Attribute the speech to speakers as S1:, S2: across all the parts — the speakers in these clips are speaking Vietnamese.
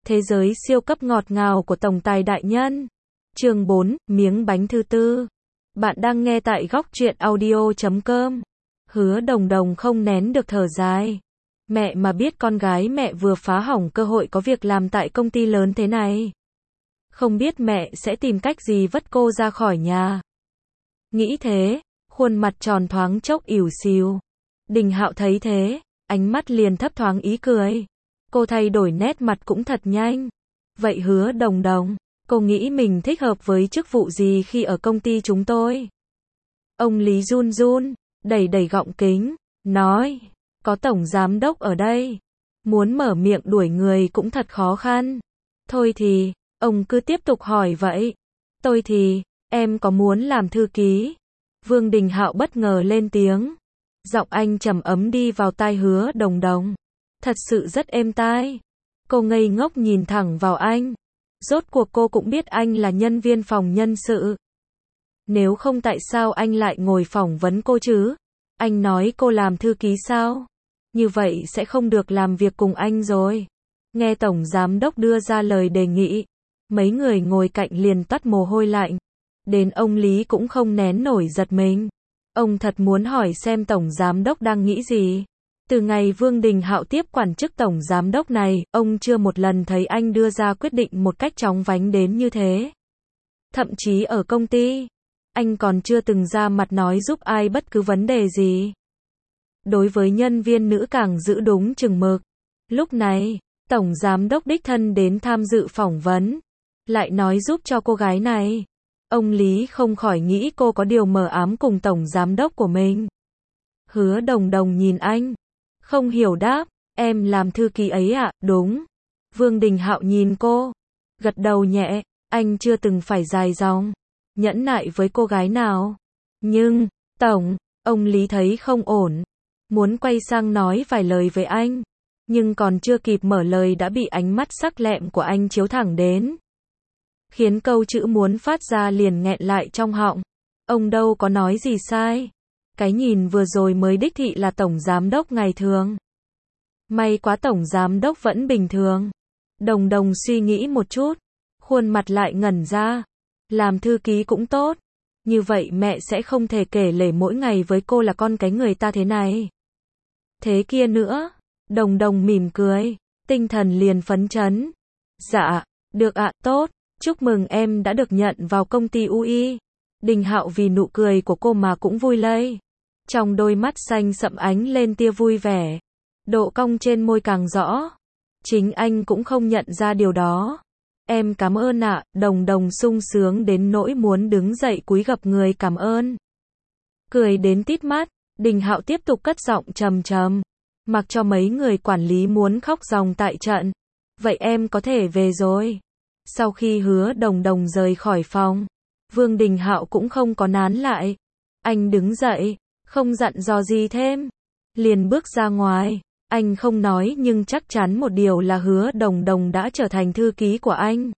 S1: Thế giới siêu cấp ngọt ngào của tổng tài đại nhân. Chương 4, miếng bánh thứ tư. Bạn đang nghe tại góc truyện audio.com. Hứa Đồng Đồng không nén được thở dài. Mẹ mà biết con gái mẹ vừa phá hỏng cơ hội có việc làm tại công ty lớn thế này. Không biết mẹ sẽ tìm cách gì vất cô ra khỏi nhà. Nghĩ thế, khuôn mặt tròn thoáng chốc ỉu xìu. Đình Hạo thấy thế, ánh mắt liền thấp thoáng ý cười. Cô thay đổi nét mặt cũng thật nhanh. Vậy Hứa Đồng Đồng, cô nghĩ mình thích hợp với chức vụ gì khi ở công ty chúng tôi? Ông Lý run run, đẩy đẩy gọng kính, nói, có tổng giám đốc ở đây. Muốn mở miệng đuổi người cũng thật khó khăn. Thôi thì, ông cứ tiếp tục hỏi vậy. Tôi thì, em có muốn làm thư ký? Vương Đình Hạo bất ngờ lên tiếng. Giọng anh trầm ấm đi vào tai Hứa Đồng Đồng. Thật sự rất êm tai. Cô ngây ngốc nhìn thẳng vào anh. Rốt cuộc cô cũng biết anh là nhân viên phòng nhân sự. Nếu không tại sao anh lại ngồi phỏng vấn cô chứ? Anh nói cô làm thư ký sao? Như vậy sẽ không được làm việc cùng anh rồi. Nghe tổng giám đốc đưa ra lời đề nghị, mấy người ngồi cạnh liền toát mồ hôi lạnh. Đến ông Lý cũng không nén nổi giật mình. Ông thật muốn hỏi xem tổng giám đốc đang nghĩ gì. Từ ngày Vương Đình Hạo tiếp quản chức tổng giám đốc này, ông chưa một lần thấy anh đưa ra quyết định một cách chóng vánh đến như thế. Thậm chí ở công ty, anh còn chưa từng ra mặt nói giúp ai bất cứ vấn đề gì. Đối với nhân viên nữ càng giữ đúng chừng mực. Lúc này, tổng giám đốc đích thân đến tham dự phỏng vấn, lại nói giúp cho cô gái này. Ông Lý không khỏi nghĩ cô có điều mờ ám cùng tổng giám đốc của mình. Hứa Đồng Đồng nhìn anh, không hiểu đáp, em làm thư ký ấy ạ, đúng. Vương Đình Hạo nhìn cô, gật đầu nhẹ, anh chưa từng phải dài dòng, nhẫn nại với cô gái nào. Nhưng, tổng, ông Lý thấy không ổn, muốn quay sang nói vài lời với anh, nhưng còn chưa kịp mở lời đã bị ánh mắt sắc lẹm của anh chiếu thẳng đến. Khiến câu chữ muốn phát ra liền nghẹn lại trong họng. Ông đâu có nói gì sai. Cái nhìn vừa rồi mới đích thị là tổng giám đốc ngày thường. May quá tổng giám đốc vẫn bình thường. Đồng Đồng suy nghĩ một chút, khuôn mặt lại ngẩn ra. Làm thư ký cũng tốt. Như vậy mẹ sẽ không thể kể lể mỗi ngày với cô là con cái người ta thế này. Thế kia nữa. Đồng Đồng mỉm cười, tinh thần liền phấn chấn. Dạ, được ạ, tốt. Chúc mừng em đã được nhận vào công ty UI. Đình Hạo vì nụ cười của cô mà cũng vui lây. Trong đôi mắt xanh sậm ánh lên tia vui vẻ. Độ cong trên môi càng rõ. Chính anh cũng không nhận ra điều đó. Em cảm ơn ạ. Đồng Đồng sung sướng đến nỗi muốn đứng dậy cúi gập người cảm ơn. Cười đến tít mắt, Đình Hạo tiếp tục cất giọng trầm trầm. Mặc cho mấy người quản lý muốn khóc ròng tại trận. Vậy em có thể về rồi. Sau khi Hứa Đồng Đồng rời khỏi phòng, Vương Đình Hạo cũng không có nán lại. Anh đứng dậy, không dặn dò gì thêm. Liền bước ra ngoài. Anh không nói nhưng chắc chắn một điều là Hứa Đồng Đồng đã trở thành thư ký của anh.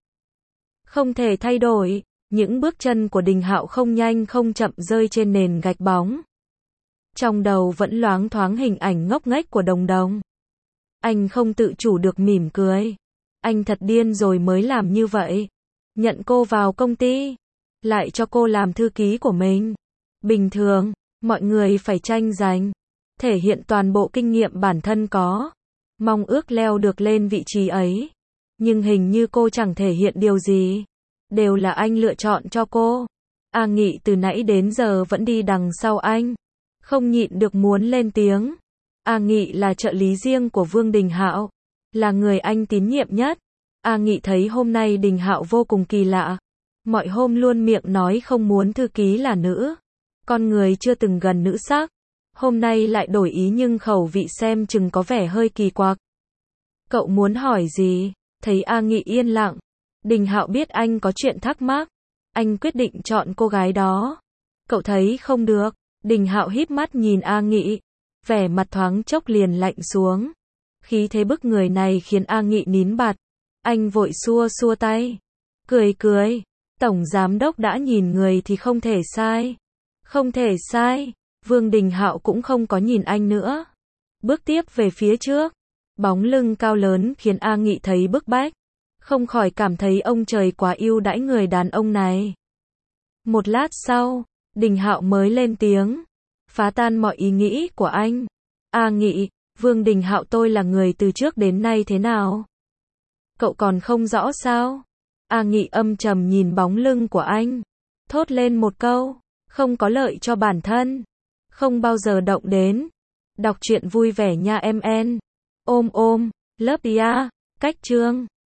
S1: Không thể thay đổi. Những bước chân của Đình Hạo không nhanh không chậm rơi trên nền gạch bóng. Trong đầu vẫn loáng thoáng hình ảnh ngốc nghếch của Đồng Đồng. Anh không tự chủ được mỉm cười. Anh thật điên rồi mới làm như vậy. Nhận cô vào công ty, lại cho cô làm thư ký của mình. Bình thường, mọi người phải tranh giành, thể hiện toàn bộ kinh nghiệm bản thân có. Mong ước leo được lên vị trí ấy. Nhưng hình như cô chẳng thể hiện điều gì. Đều là anh lựa chọn cho cô. A Nghị từ nãy đến giờ vẫn đi đằng sau anh. Không nhịn được muốn lên tiếng. A Nghị là trợ lý riêng của Vương Đình Hạo. Là người anh tín nhiệm nhất. A Nghị thấy hôm nay Đình Hạo vô cùng kỳ lạ. Mọi hôm luôn miệng nói không muốn thư ký là nữ. Con người chưa từng gần nữ sắc. Hôm nay lại đổi ý nhưng khẩu vị xem chừng có vẻ hơi kỳ quặc. Cậu muốn hỏi gì? Thấy A Nghị yên lặng. Đình Hạo biết anh có chuyện thắc mắc. Anh quyết định chọn cô gái đó. Cậu thấy không được. Đình Hạo híp mắt nhìn A Nghị. Vẻ mặt thoáng chốc liền lạnh xuống. Khí thế bức người này khiến A Nghị nín bặt. Anh vội xua xua tay. Cười cười. Tổng giám đốc đã nhìn người thì không thể sai. Không thể sai. Vương Đình Hạo cũng không có nhìn anh nữa. Bước tiếp về phía trước. Bóng lưng cao lớn khiến A Nghị thấy bức bách. không khỏi cảm thấy ông trời quá ưu đãi người đàn ông này. Một lát sau, Đình Hạo mới lên tiếng, phá tan mọi ý nghĩ của anh. A Nghị, Vương Đình Hạo tôi là người từ trước đến nay thế nào? Cậu còn không rõ sao? A Nghị âm trầm nhìn bóng lưng của anh, thốt lên một câu, không có lợi cho bản thân, không bao giờ động đến. Đọc truyện vui vẻ nha em en. Ôm ôm, love ya, cách chương.